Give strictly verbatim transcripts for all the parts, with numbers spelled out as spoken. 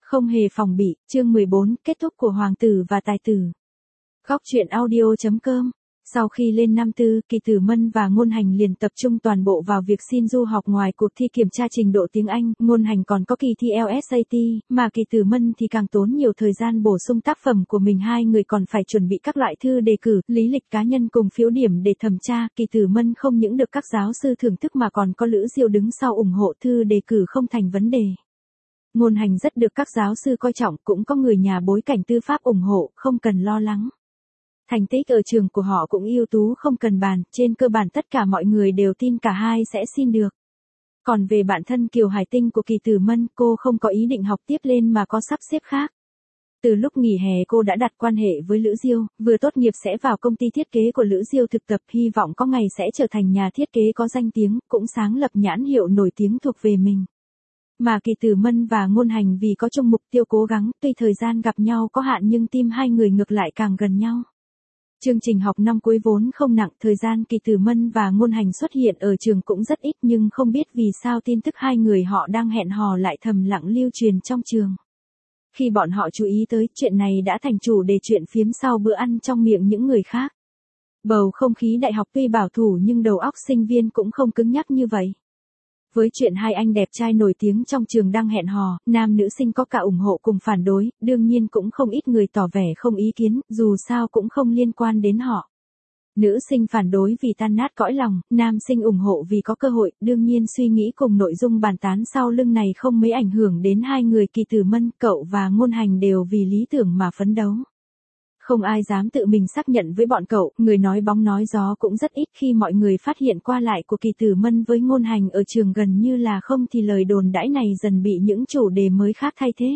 Không hề phòng bị, chương mười bốn, kết thúc của hoàng tử và tài tử. Góc truyện audio chấm com. Sau khi lên năm tư, Kỳ Tử Mân và Ngôn Hành liền tập trung toàn bộ vào việc xin du học ngoài cuộc thi kiểm tra trình độ tiếng Anh, Ngôn Hành còn có kỳ thi L S A T, mà Kỳ Tử Mân thì càng tốn nhiều thời gian bổ sung tác phẩm của mình. Hai người còn phải chuẩn bị các loại thư đề cử, lý lịch cá nhân cùng phiếu điểm để thẩm tra. Kỳ Tử Mân không những được các giáo sư thưởng thức mà còn có Lữ Diêu đứng sau ủng hộ, thư đề cử không thành vấn đề. Ngôn Hành rất được các giáo sư coi trọng, cũng có người nhà bối cảnh tư pháp ủng hộ, không cần lo lắng. Thành tích ở trường của họ cũng ưu tú không cần bàn, trên cơ bản tất cả mọi người đều tin cả hai sẽ xin được. Còn về bản thân Kiều Hải Tinh của Kỳ Tử Mân, cô không có ý định học tiếp lên mà có sắp xếp khác. Từ lúc nghỉ hè cô đã đặt quan hệ với Lữ Diêu, vừa tốt nghiệp sẽ vào công ty thiết kế của Lữ Diêu thực tập, hy vọng có ngày sẽ trở thành nhà thiết kế có danh tiếng, cũng sáng lập nhãn hiệu nổi tiếng thuộc về mình. Mà Kỳ Tử Mân và Ngôn Hành vì có chung mục tiêu cố gắng, tuy thời gian gặp nhau có hạn nhưng tim hai người ngược lại càng gần nhau. Chương trình học năm cuối vốn không nặng, thời gian Kỳ Tử Mân và Ngôn Hành xuất hiện ở trường cũng rất ít, nhưng không biết vì sao tin tức hai người họ đang hẹn hò lại thầm lặng lưu truyền trong trường. Khi bọn họ chú ý tới, chuyện này đã thành chủ đề chuyện phiếm sau bữa ăn trong miệng những người khác. Bầu không khí đại học tuy bảo thủ nhưng đầu óc sinh viên cũng không cứng nhắc như vậy. Với chuyện hai anh đẹp trai nổi tiếng trong trường đang hẹn hò, nam nữ sinh có cả ủng hộ cùng phản đối, đương nhiên cũng không ít người tỏ vẻ không ý kiến, dù sao cũng không liên quan đến họ. Nữ sinh phản đối vì tan nát cõi lòng, nam sinh ủng hộ vì có cơ hội, đương nhiên suy nghĩ cùng nội dung bàn tán sau lưng này không mấy ảnh hưởng đến hai người. Kỳ Tử Mân, cậu và Ngôn Hành đều vì lý tưởng mà phấn đấu. Không ai dám tự mình xác nhận với bọn cậu, người nói bóng nói gió cũng rất ít. Khi mọi người phát hiện qua lại của Kỳ Tử Mân với Ngôn Hành ở trường gần như là không thì lời đồn đãi này dần bị những chủ đề mới khác thay thế.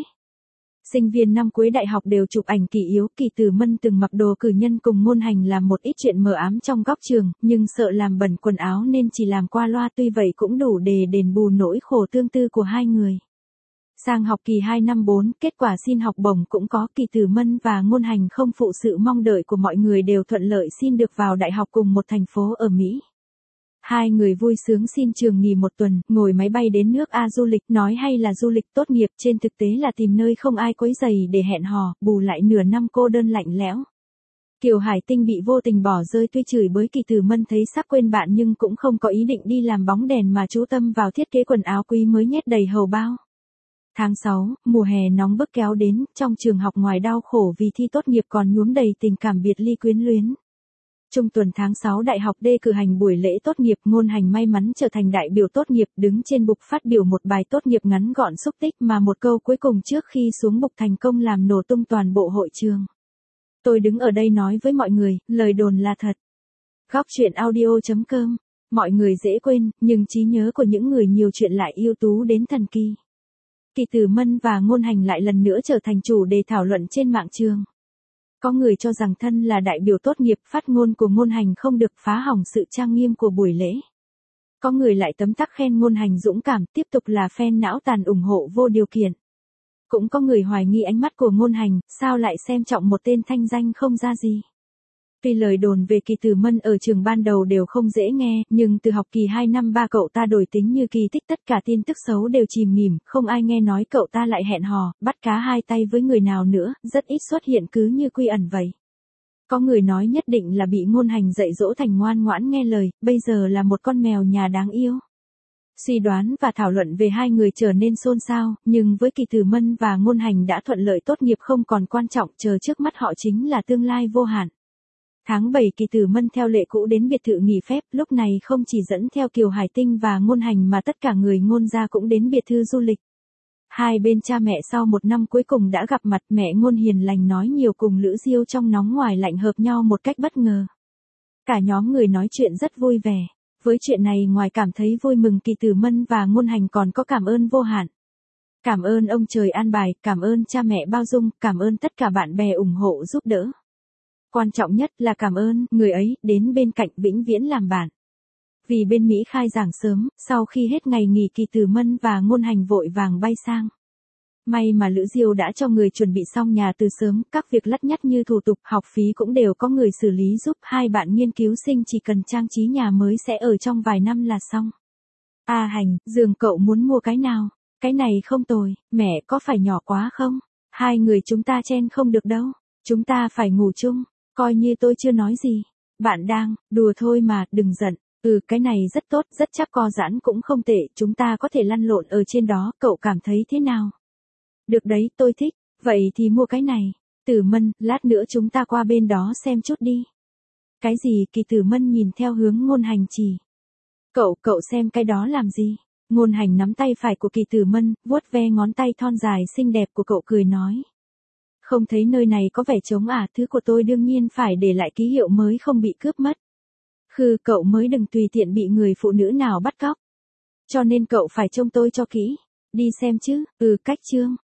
Sinh viên năm cuối đại học đều chụp ảnh kỷ yếu, Kỳ Tử Mân từng mặc đồ cử nhân cùng Ngôn Hành làm một ít chuyện mờ ám trong góc trường, nhưng sợ làm bẩn quần áo nên chỉ làm qua loa, tuy vậy cũng đủ để đền bù nỗi khổ tương tư của hai người. Sang học kỳ hai năm bốn, kết quả xin học bổng cũng có, Kỳ Tử Mân và Ngôn Hành không phụ sự mong đợi của mọi người đều thuận lợi xin được vào đại học cùng một thành phố ở Mỹ. Hai người vui sướng xin trường nghỉ một tuần, ngồi máy bay đến nước A du lịch, nói hay là du lịch tốt nghiệp, trên thực tế là tìm nơi không ai quấy rầy để hẹn hò, bù lại nửa năm cô đơn lạnh lẽo. Kiều Hải Tinh bị vô tình bỏ rơi, tuy chửi bới Kỳ Tử Mân thấy sắc quên bạn nhưng cũng không có ý định đi làm bóng đèn mà chú tâm vào thiết kế quần áo quý mới nhét đầy hầu bao. Tháng sáu, mùa hè nóng bức kéo đến, trong trường học ngoài đau khổ vì thi tốt nghiệp còn nhuốm đầy tình cảm biệt ly quyến luyến. Trung tuần tháng sáu đại học D cử hành buổi lễ tốt nghiệp, Ngôn Hành may mắn trở thành đại biểu tốt nghiệp, đứng trên bục phát biểu một bài tốt nghiệp ngắn gọn xúc tích mà một câu cuối cùng trước khi xuống bục thành công làm nổ tung toàn bộ hội trường. Tôi đứng ở đây nói với mọi người, lời đồn là thật. Góc truyện audio chấm com. Mọi người dễ quên, nhưng trí nhớ của những người nhiều chuyện lại ưu tú đến thần kỳ. Kỳ Tử Mân và Ngôn Hành lại lần nữa trở thành chủ đề thảo luận trên mạng trường. Có người cho rằng thân là đại biểu tốt nghiệp, phát ngôn của Ngôn Hành không được phá hỏng sự trang nghiêm của buổi lễ. Có người lại tấm tắc khen Ngôn Hành dũng cảm, tiếp tục là fan não tàn ủng hộ vô điều kiện. Cũng có người hoài nghi ánh mắt của Ngôn Hành, sao lại xem trọng một tên thanh danh không ra gì. Tuy lời đồn về Kỳ Tử Mân ở trường ban đầu đều không dễ nghe, nhưng từ học kỳ hai năm ba cậu ta đổi tính như kỳ tích, tất cả tin tức xấu đều chìm nghỉm, không ai nghe nói cậu ta lại hẹn hò, bắt cá hai tay với người nào nữa, rất ít xuất hiện cứ như quy ẩn vậy. Có người nói nhất định là bị Ngôn Hành dạy dỗ thành ngoan ngoãn nghe lời, bây giờ là một con mèo nhà đáng yêu. Suy đoán và thảo luận về hai người trở nên xôn xao, nhưng với Kỳ Tử Mân và Ngôn Hành đã thuận lợi tốt nghiệp không còn quan trọng, chờ trước mắt họ chính là tương lai vô hạn. Tháng bảy Kỳ Tử Mân theo lệ cũ đến biệt thự nghỉ phép, lúc này không chỉ dẫn theo Kiều Hải Tinh và Ngôn Hành mà tất cả người Ngôn gia cũng đến biệt thự du lịch. Hai bên cha mẹ sau một năm cuối cùng đã gặp mặt, mẹ Ngôn hiền lành nói nhiều cùng Lữ Diêu trong nóng ngoài lạnh hợp nhau một cách bất ngờ. Cả nhóm người nói chuyện rất vui vẻ. Với chuyện này ngoài cảm thấy vui mừng, Kỳ Tử Mân và Ngôn Hành còn có cảm ơn vô hạn. Cảm ơn ông trời an bài, cảm ơn cha mẹ bao dung, cảm ơn tất cả bạn bè ủng hộ giúp đỡ. Quan trọng nhất là cảm ơn người ấy đến bên cạnh vĩnh viễn làm bạn. Vì bên Mỹ khai giảng sớm, sau khi hết ngày nghỉ Kỳ Tử Mân và Ngôn Hành vội vàng bay sang. May mà Lữ Diêu đã cho người chuẩn bị xong nhà từ sớm, các việc lắt nhắt như thủ tục, học phí cũng đều có người xử lý giúp, hai bạn nghiên cứu sinh chỉ cần trang trí nhà mới sẽ ở trong vài năm là xong. A Hành, giường cậu muốn mua cái nào? Cái này không tồi, mẹ có phải nhỏ quá không? Hai người chúng ta chen không được đâu. Chúng ta phải ngủ chung, coi như tôi chưa nói gì. Bạn đang, đùa thôi mà, đừng giận. Ừ, cái này rất tốt, rất chắc co giãn cũng không tệ, chúng ta có thể lăn lộn ở trên đó, cậu cảm thấy thế nào? Được đấy, tôi thích, vậy thì mua cái này. Tử Mân, lát nữa chúng ta qua bên đó xem chút đi. Cái gì? Kỳ Tử Mân nhìn theo hướng Ngôn Hành chỉ. Cậu, cậu xem cái đó làm gì? Ngôn Hành nắm tay phải của Kỳ Tử Mân, vuốt ve ngón tay thon dài xinh đẹp của cậu cười nói. Không thấy nơi này có vẻ trống à, thứ của tôi đương nhiên phải để lại ký hiệu mới không bị cướp mất. Khừ, cậu mới đừng tùy tiện bị người phụ nữ nào bắt cóc. Cho nên cậu phải trông tôi cho kỹ. Đi xem chứ, ừ, cách chương.